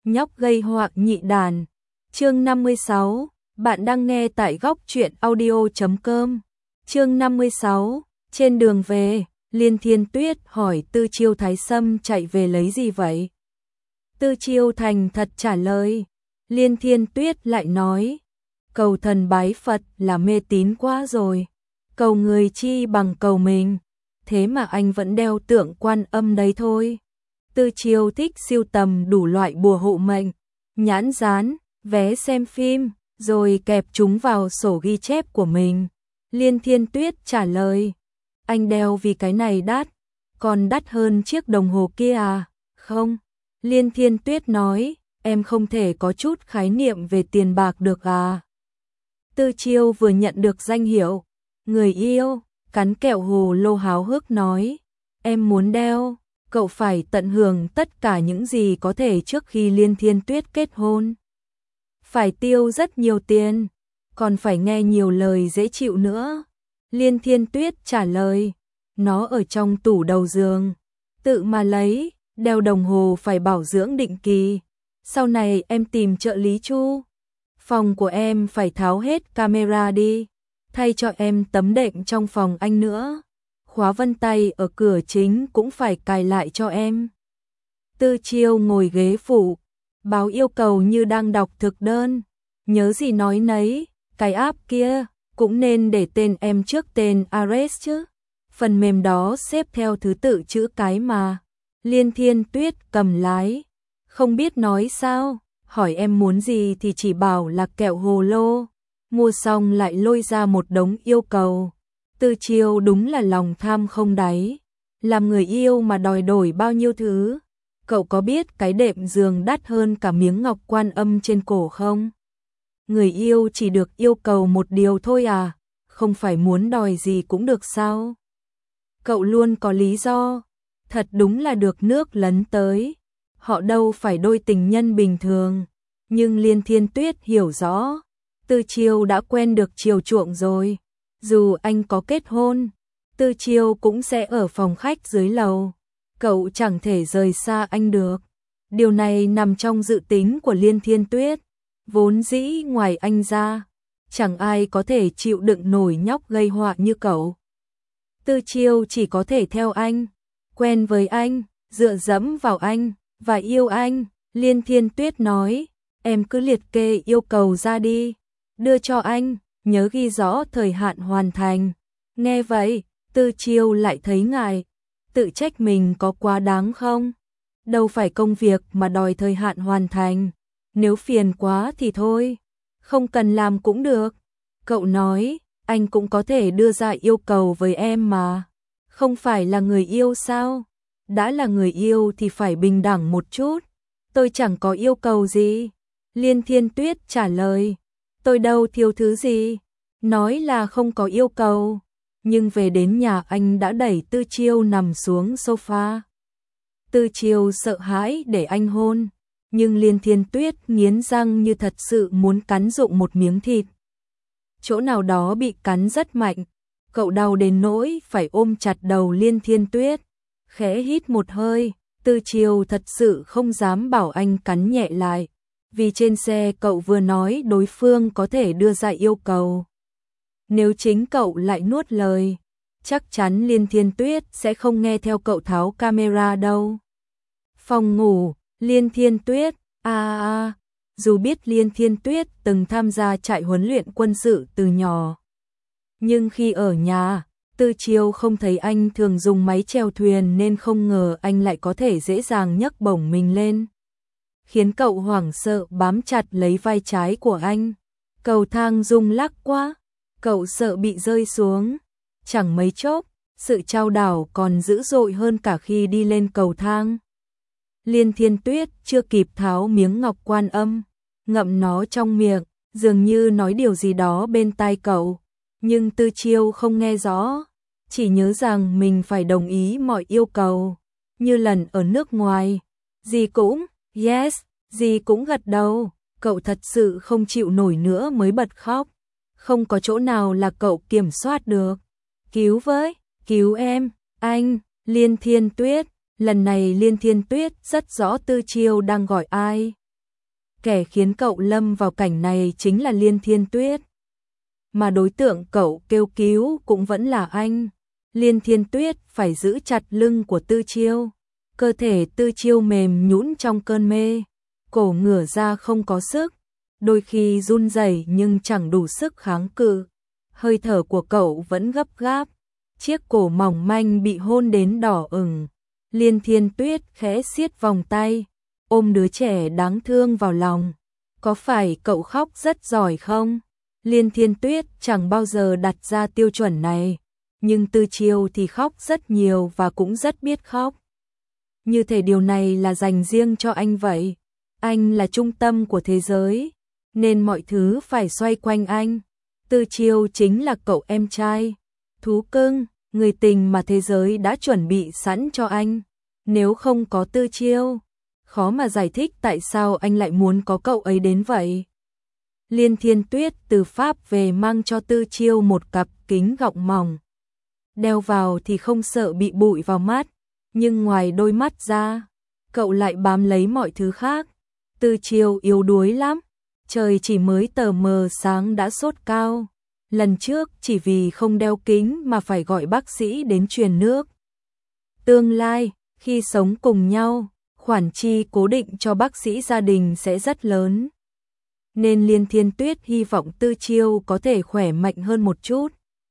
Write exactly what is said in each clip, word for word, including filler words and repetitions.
nhóc gây họa nhị đàn. Chương năm mươi sáu, bạn đang nghe tại góc truyện audio chấm com. Chương năm mươi sáu, trên đường về, Liên Thiên Tuyết hỏi Tư Chiêu Thái Sâm chạy về lấy gì vậy? Tư Chiêu thành thật trả lời. Liên Thiên Tuyết lại nói, cầu thần bái Phật là mê tín quá rồi, cầu người chi bằng cầu mình, thế mà anh vẫn đeo tượng Quan Âm đấy thôi. Tư Chiêu thích sưu tầm đủ loại bùa hộ mệnh, nhãn dán, vé xem phim, rồi kẹp chúng vào sổ ghi chép của mình. Liên Thiên Tuyết trả lời, anh đeo vì cái này đắt, còn đắt hơn chiếc đồng hồ kia à? Không. Liên Thiên Tuyết nói, em không thể có chút khái niệm về tiền bạc được à? Tư Chiêu vừa nhận được danh hiệu người yêu, cắn kẹo hồ lô háo hức nói, em muốn đeo, cậu phải tận hưởng tất cả những gì có thể trước khi Liên Thiên Tuyết kết hôn. Phải tiêu rất nhiều tiền, còn phải nghe nhiều lời dễ chịu nữa. Liên Thiên Tuyết trả lời, nó ở trong tủ đầu giường, tự mà lấy, đeo đồng hồ phải bảo dưỡng định kỳ. Sau này em tìm trợ lý Chu, phòng của em phải tháo hết camera đi, thay cho em tấm đệm trong phòng anh nữa. Khóa vân tay ở cửa chính cũng phải cài lại cho em. Tư Chiêu ngồi ghế phụ, báo yêu cầu như đang đọc thực đơn. Nhớ gì nói nấy, cái app kia cũng nên để tên em trước tên Ares chứ. Phần mềm đó xếp theo thứ tự chữ cái mà. Liên Thiên Tuyết cầm lái, không biết nói sao, hỏi em muốn gì thì chỉ bảo là kẹo hồ lô. Mua xong lại lôi ra một đống yêu cầu. Tư Chiêu đúng là lòng tham không đáy, làm người yêu mà đòi đổi bao nhiêu thứ. Cậu có biết cái đệm giường đắt hơn cả miếng ngọc Quan Âm trên cổ không? Người yêu chỉ được yêu cầu một điều thôi à, không phải muốn đòi gì cũng được sao? Cậu luôn có lý do, thật đúng là được nước lấn tới. Họ đâu phải đôi tình nhân bình thường, nhưng Liên Thiên Tuyết hiểu rõ, Tư Chiêu đã quen được chiều chuộng rồi. Dù anh có kết hôn, Tư Chiêu cũng sẽ ở phòng khách dưới lầu. Cậu chẳng thể rời xa anh được. Điều này nằm trong dự tính của Liên Thiên Tuyết. Vốn dĩ ngoài anh ra, chẳng ai có thể chịu đựng nổi nhóc gây họa như cậu. Tư Chiêu chỉ có thể theo anh, quen với anh, dựa dẫm vào anh, và yêu anh. Liên Thiên Tuyết nói, em cứ liệt kê yêu cầu ra đi, đưa cho anh, nhớ ghi rõ thời hạn hoàn thành. Nghe vậy, Tư Chiêu lại thấy ngại, tự trách mình có quá đáng không? Đâu phải công việc mà đòi thời hạn hoàn thành, nếu phiền quá thì thôi, không cần làm cũng được. Cậu nói, anh cũng có thể đưa ra yêu cầu với em mà, không phải là người yêu sao? Đã là người yêu thì phải bình đẳng một chút. Tôi chẳng có yêu cầu gì. Liên Thiên Tuyết trả lời, tôi đâu thiếu thứ gì. Nói là không có yêu cầu, nhưng về đến nhà anh đã đẩy Tư Chiêu nằm xuống sofa. Tư Chiêu sợ hãi để anh hôn, nhưng Liên Thiên Tuyết nghiến răng như thật sự muốn cắn rụng một miếng thịt. Chỗ nào đó bị cắn rất mạnh, cậu đau đến nỗi phải ôm chặt đầu Liên Thiên Tuyết. Khẽ hít một hơi, Tư Chiêu thật sự không dám bảo anh cắn nhẹ lại, vì trên xe cậu vừa nói đối phương có thể đưa ra yêu cầu. Nếu chính cậu lại nuốt lời, chắc chắn Liên Thiên Tuyết sẽ không nghe theo cậu tháo camera đâu. Phòng ngủ, Liên Thiên Tuyết, a a, dù biết Liên Thiên Tuyết từng tham gia trại huấn luyện quân sự từ nhỏ, nhưng khi ở nhà, Tư Chiêu không thấy anh thường dùng máy chèo thuyền nên không ngờ anh lại có thể dễ dàng nhấc bổng mình lên, khiến cậu hoảng sợ bám chặt lấy vai trái của anh. Cầu thang rung lắc quá, cậu sợ bị rơi xuống. Chẳng mấy chốc, sự chao đảo còn dữ dội hơn cả khi đi lên cầu thang. Liên Thiên Tuyết chưa kịp tháo miếng ngọc Quan Âm, ngậm nó trong miệng, dường như nói điều gì đó bên tai cậu. Nhưng Tư Chiêu không nghe rõ, chỉ nhớ rằng mình phải đồng ý mọi yêu cầu. Như lần ở nước ngoài, gì cũng, yes, gì cũng gật đầu. Cậu thật sự không chịu nổi nữa mới bật khóc. Không có chỗ nào là cậu kiểm soát được. Cứu với, cứu em, anh, Liên Thiên Tuyết. Lần này Liên Thiên Tuyết rất rõ Tư Chiêu đang gọi ai. Kẻ khiến cậu lâm vào cảnh này chính là Liên Thiên Tuyết. Mà đối tượng cậu kêu cứu cũng vẫn là anh. Liên Thiên Tuyết phải giữ chặt lưng của Tư Chiêu. Cơ thể Tư Chiêu mềm nhũn trong cơn mê. Cổ ngửa ra không có sức. Đôi khi run rẩy nhưng chẳng đủ sức kháng cự. Hơi thở của cậu vẫn gấp gáp. Chiếc cổ mỏng manh bị hôn đến đỏ ửng. Liên Thiên Tuyết khẽ siết vòng tay, ôm đứa trẻ đáng thương vào lòng. Có phải cậu khóc rất giỏi không? Liên Thiên Tuyết chẳng bao giờ đặt ra tiêu chuẩn này. Nhưng Tư Chiêu thì khóc rất nhiều và cũng rất biết khóc. Như thể điều này là dành riêng cho anh vậy. Anh là trung tâm của thế giới, nên mọi thứ phải xoay quanh anh. Tư Chiêu chính là cậu em trai, thú cưng, người tình mà thế giới đã chuẩn bị sẵn cho anh. Nếu không có Tư Chiêu, khó mà giải thích tại sao anh lại muốn có cậu ấy đến vậy. Liên Thiên Tuyết từ Pháp về mang cho Tư Chiêu một cặp kính gọng mỏng. Đeo vào thì không sợ bị bụi vào mắt, nhưng ngoài đôi mắt ra, cậu lại bám lấy mọi thứ khác. Tư Chiêu yếu đuối lắm, trời chỉ mới tờ mờ sáng đã sốt cao. Lần trước chỉ vì không đeo kính mà phải gọi bác sĩ đến truyền nước. Tương lai, khi sống cùng nhau, khoản chi cố định cho bác sĩ gia đình sẽ rất lớn. Nên Liên Thiên Tuyết hy vọng Tư Chiêu có thể khỏe mạnh hơn một chút.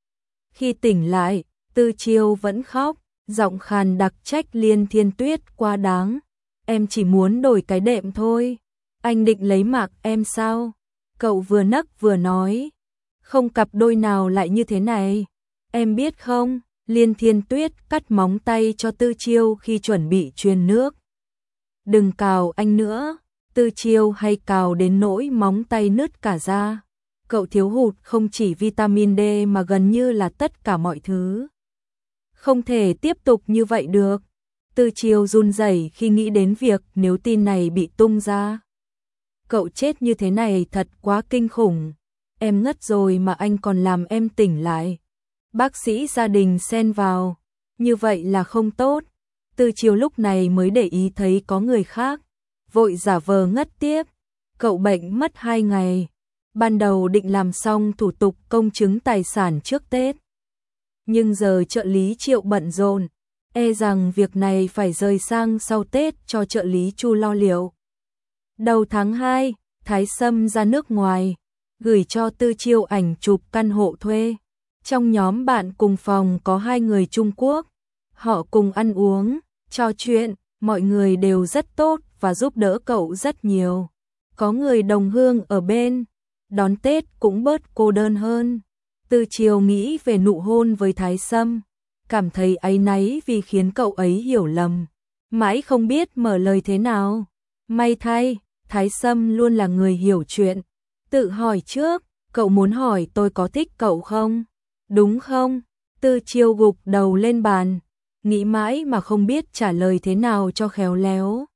Khi tỉnh lại, Tư Chiêu vẫn khóc, giọng khàn đặc trách Liên Thiên Tuyết quá đáng. Em chỉ muốn đổi cái đệm thôi. Anh định lấy mạng em sao? Cậu vừa nấc vừa nói. Không cặp đôi nào lại như thế này. Em biết không? Liên Thiên Tuyết cắt móng tay cho Tư Chiêu khi chuẩn bị truyền nước. Đừng cào anh nữa. Tư Chiêu hay cào đến nỗi móng tay nứt cả ra. Cậu thiếu hụt không chỉ vitamin D mà gần như là tất cả mọi thứ. Không thể tiếp tục như vậy được. Tư Chiêu run rẩy khi nghĩ đến việc nếu tin này bị tung ra. Cậu chết như thế này thật quá kinh khủng. Em ngất rồi mà anh còn làm em tỉnh lại. Bác sĩ gia đình xen vào. Như vậy là không tốt. Tư Chiêu lúc này mới để ý thấy có người khác. Vội giả vờ ngất tiếp. Cậu bệnh mất hai ngày. Ban đầu định làm xong thủ tục công chứng tài sản trước Tết. Nhưng giờ trợ lý Triệu bận rộn. E rằng việc này phải rời sang sau Tết cho trợ lý Chu lo liệu. Đầu tháng hai, Thái Sâm ra nước ngoài, gửi cho Tư Chiêu ảnh chụp căn hộ thuê. Trong nhóm bạn cùng phòng có hai người Trung Quốc. Họ cùng ăn uống, trò chuyện, mọi người đều rất tốt và giúp đỡ cậu rất nhiều. Có người đồng hương ở bên, đón Tết cũng bớt cô đơn hơn. Tư Chiêu nghĩ về nụ hôn với Thái Sâm, cảm thấy áy náy vì khiến cậu ấy hiểu lầm. Mãi không biết mở lời thế nào. May thay, Thái Sâm luôn là người hiểu chuyện. Tự hỏi trước, cậu muốn hỏi tôi có thích cậu không? Đúng không? Tư Chiêu gục đầu lên bàn, nghĩ mãi mà không biết trả lời thế nào cho khéo léo.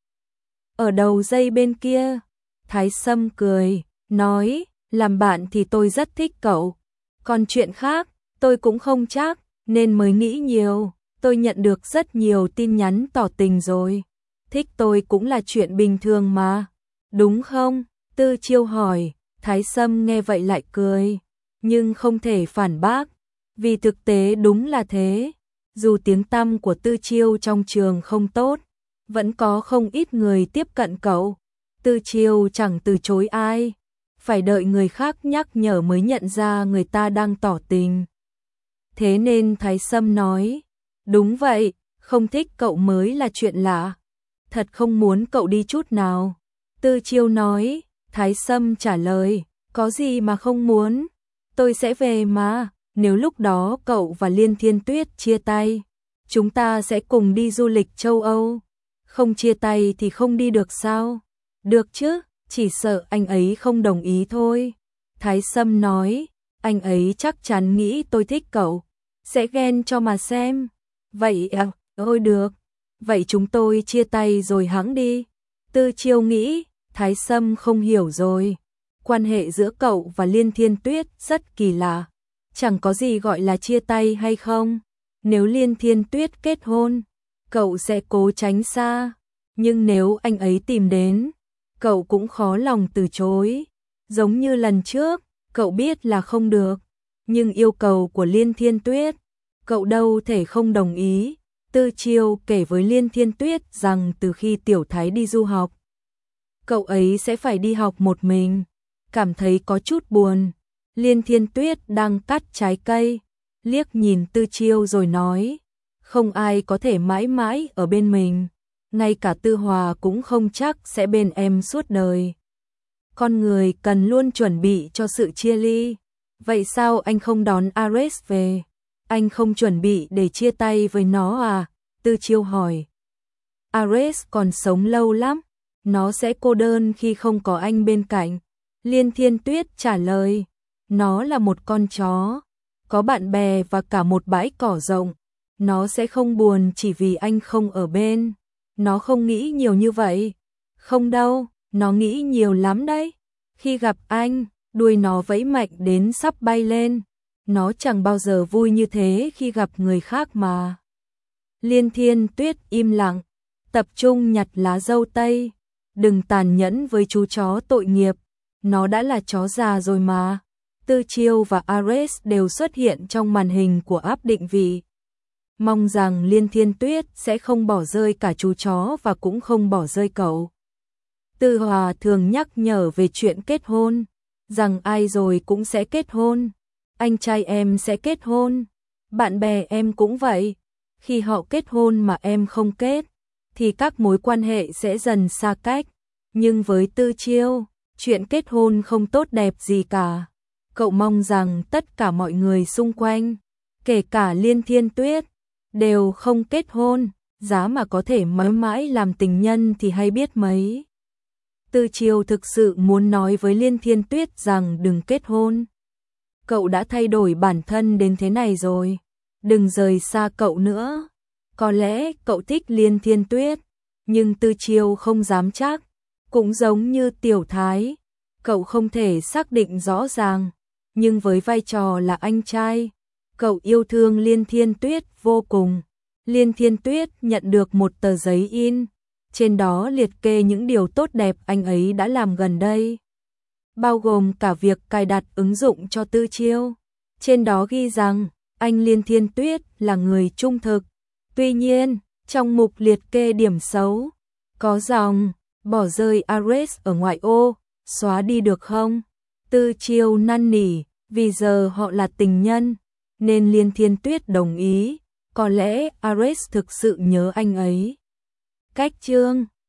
Ở đầu dây bên kia, Thái Sâm cười, nói, làm bạn thì tôi rất thích cậu. Còn chuyện khác, tôi cũng không chắc, nên mới nghĩ nhiều. Tôi nhận được rất nhiều tin nhắn tỏ tình rồi. Thích tôi cũng là chuyện bình thường mà. Đúng không? Tư Chiêu hỏi. Thái Sâm nghe vậy lại cười, nhưng không thể phản bác, vì thực tế đúng là thế. Dù tiếng tăm của Tư Chiêu trong trường không tốt, vẫn có không ít người tiếp cận cậu. Tư Chiêu chẳng từ chối ai, phải đợi người khác nhắc nhở mới nhận ra người ta đang tỏ tình. Thế nên Thái Sâm nói, đúng vậy, không thích cậu mới là chuyện lạ. Thật không muốn cậu đi chút nào. Tư Chiêu nói. Thái Sâm trả lời, có gì mà không muốn, tôi sẽ về mà, nếu lúc đó cậu và Liên Thiên Tuyết chia tay, chúng ta sẽ cùng đi du lịch châu Âu. Không chia tay thì không đi được sao? Được chứ, chỉ sợ anh ấy không đồng ý thôi. Thái Sâm nói, anh ấy chắc chắn nghĩ tôi thích cậu, sẽ ghen cho mà xem. Vậy à, thôi được, vậy chúng tôi chia tay rồi hẵng đi. Tư Chiêu nghĩ, Thái Sâm không hiểu rồi. Quan hệ giữa cậu và Liên Thiên Tuyết rất kỳ lạ. Chẳng có gì gọi là chia tay hay không. Nếu Liên Thiên Tuyết kết hôn, cậu sẽ cố tránh xa. Nhưng nếu anh ấy tìm đến, cậu cũng khó lòng từ chối. Giống như lần trước, cậu biết là không được, nhưng yêu cầu của Liên Thiên Tuyết, cậu đâu thể không đồng ý. Tư Chiêu kể với Liên Thiên Tuyết rằng từ khi Tiểu Thái đi du học, cậu ấy sẽ phải đi học một mình, cảm thấy có chút buồn. Liên Thiên Tuyết đang cắt trái cây, liếc nhìn Tư Chiêu rồi nói, không ai có thể mãi mãi ở bên mình, ngay cả Tư Hòa cũng không chắc sẽ bên em suốt đời. Con người cần luôn chuẩn bị cho sự chia ly. Vậy sao anh không đón Ares về? Anh không chuẩn bị để chia tay với nó à? Tư Chiêu hỏi. Ares còn sống lâu lắm, nó sẽ cô đơn khi không có anh bên cạnh. Liên Thiên Tuyết trả lời, nó là một con chó, có bạn bè và cả một bãi cỏ rộng. Nó sẽ không buồn chỉ vì anh không ở bên. Nó không nghĩ nhiều như vậy. Không đâu, nó nghĩ nhiều lắm đấy. Khi gặp anh, đuôi nó vẫy mạnh đến sắp bay lên. Nó chẳng bao giờ vui như thế khi gặp người khác mà. Liên Thiên Tuyết im lặng, tập trung nhặt lá dâu tây. Đừng tàn nhẫn với chú chó tội nghiệp, nó đã là chó già rồi mà. Tư Chiêu và Ares đều xuất hiện trong màn hình của app định vị. Mong rằng Liên Thiên Tuyết sẽ không bỏ rơi cả chú chó và cũng không bỏ rơi cậu. Tư Hòa thường nhắc nhở về chuyện kết hôn, rằng ai rồi cũng sẽ kết hôn. Anh trai em sẽ kết hôn, bạn bè em cũng vậy. Khi họ kết hôn mà em không kết, thì các mối quan hệ sẽ dần xa cách. Nhưng với Tư Chiêu, chuyện kết hôn không tốt đẹp gì cả. Cậu mong rằng tất cả mọi người xung quanh, kể cả Liên Thiên Tuyết, đều không kết hôn, giá mà có thể mãi mãi làm tình nhân thì hay biết mấy. Tư Chiêu thực sự muốn nói với Liên Thiên Tuyết rằng đừng kết hôn. Cậu đã thay đổi bản thân đến thế này rồi, đừng rời xa cậu nữa. Có lẽ cậu thích Liên Thiên Tuyết, nhưng Tư Chiêu không dám chắc. Cũng giống như Tiểu Thái, cậu không thể xác định rõ ràng, nhưng với vai trò là anh trai, cậu yêu thương Liên Thiên Tuyết vô cùng. Liên Thiên Tuyết nhận được một tờ giấy in, trên đó liệt kê những điều tốt đẹp anh ấy đã làm gần đây, bao gồm cả việc cài đặt ứng dụng cho Tư Chiêu. Trên đó ghi rằng, anh Liên Thiên Tuyết là người trung thực. Tuy nhiên, trong mục liệt kê điểm xấu, có dòng, bỏ rơi Ares ở ngoại ô, xóa đi được không? Tư Chiêu năn nỉ, vì giờ họ là tình nhân, nên Liên Thiên Tuyết đồng ý. Có lẽ Ares thực sự nhớ anh ấy. Cách chương